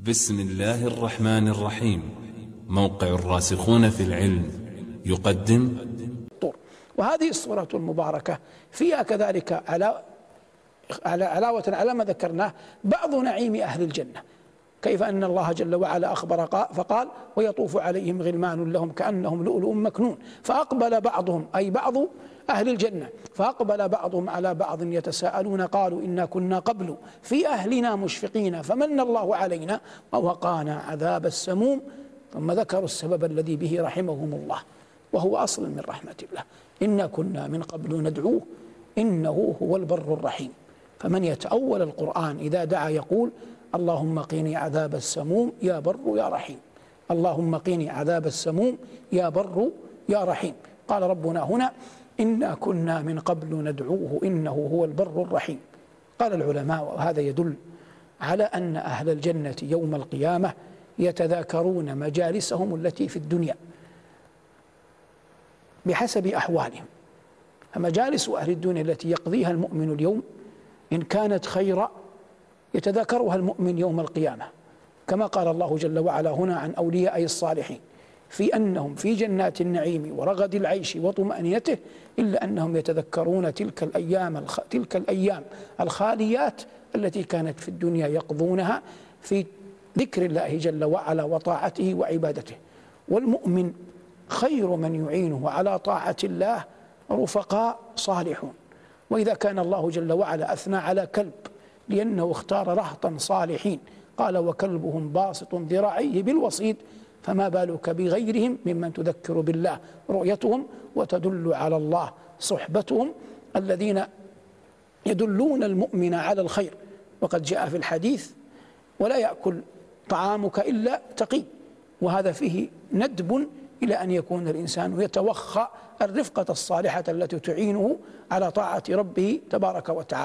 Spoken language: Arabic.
بسم الله الرحمن الرحيم. موقع الراسخون في العلم يقدم. وهذه السورة المباركة فيها كذلك علاوة على ما ذكرناه بعض نعيم أهل الجنة، كيف أن الله جل وعلا أخبر فقال: ويطوف عليهم غلمان لهم كأنهم لؤلؤ مكنون. فأقبل بعضهم، أي بعض أهل الجنة، فأقبل بعضهم على بعض يتساءلون قالوا إنا كنا قبل في أهلنا مشفقين فمن الله علينا ووقانا عذاب السموم. ثم ذكروا السبب الذي به رحمهم الله، وهو أصل من رحمة الله: إنا كنا من قبل ندعوه إنه هو البر الرحيم. فمن يتأول القرآن إذا دعا يقول: اللهم قيني عذاب السموم يا بر يا رحيم، اللهم قيني عذاب السموم يا بر يا رحيم. قال ربنا هنا: إنا كنا من قبل ندعوه إنه هو البر الرحيم. قال العلماء: وهذا يدل على أن أهل الجنة يوم القيامة يتذاكرون مجالسهم التي في الدنيا بحسب أحوالهم. فمجالس أهل الدنيا التي يقضيها المؤمن اليوم إن كانت خيرا يتذاكرها المؤمن يوم القيامة، كما قال الله جل وعلا هنا عن أولياء الصالحين في أنهم في جنات النعيم ورغد العيش وطمأنينته، إلا أنهم يتذكرون تلك الأيام الخاليات التي كانت في الدنيا يقضونها في ذكر الله جل وعلا وطاعته وعبادته. والمؤمن خير من يعينه على طاعة الله رفقاء صالحون. وإذا كان الله جل وعلا أثنى على كلب لأنه اختار رهطا صالحين، قال: وكلبهم باسط ذراعيه بالوصيد، فما بالك بغيرهم ممن تذكر بالله رؤيتهم وتدل على الله صحبتهم، الذين يدلون المؤمن على الخير. وقد جاء في الحديث: ولا يأكل طعامك إلا تقي. وهذا فيه ندب إلى أن يكون الإنسان يتوخى الرفقة الصالحة التي تعينه على طاعة ربه تبارك وتعالى.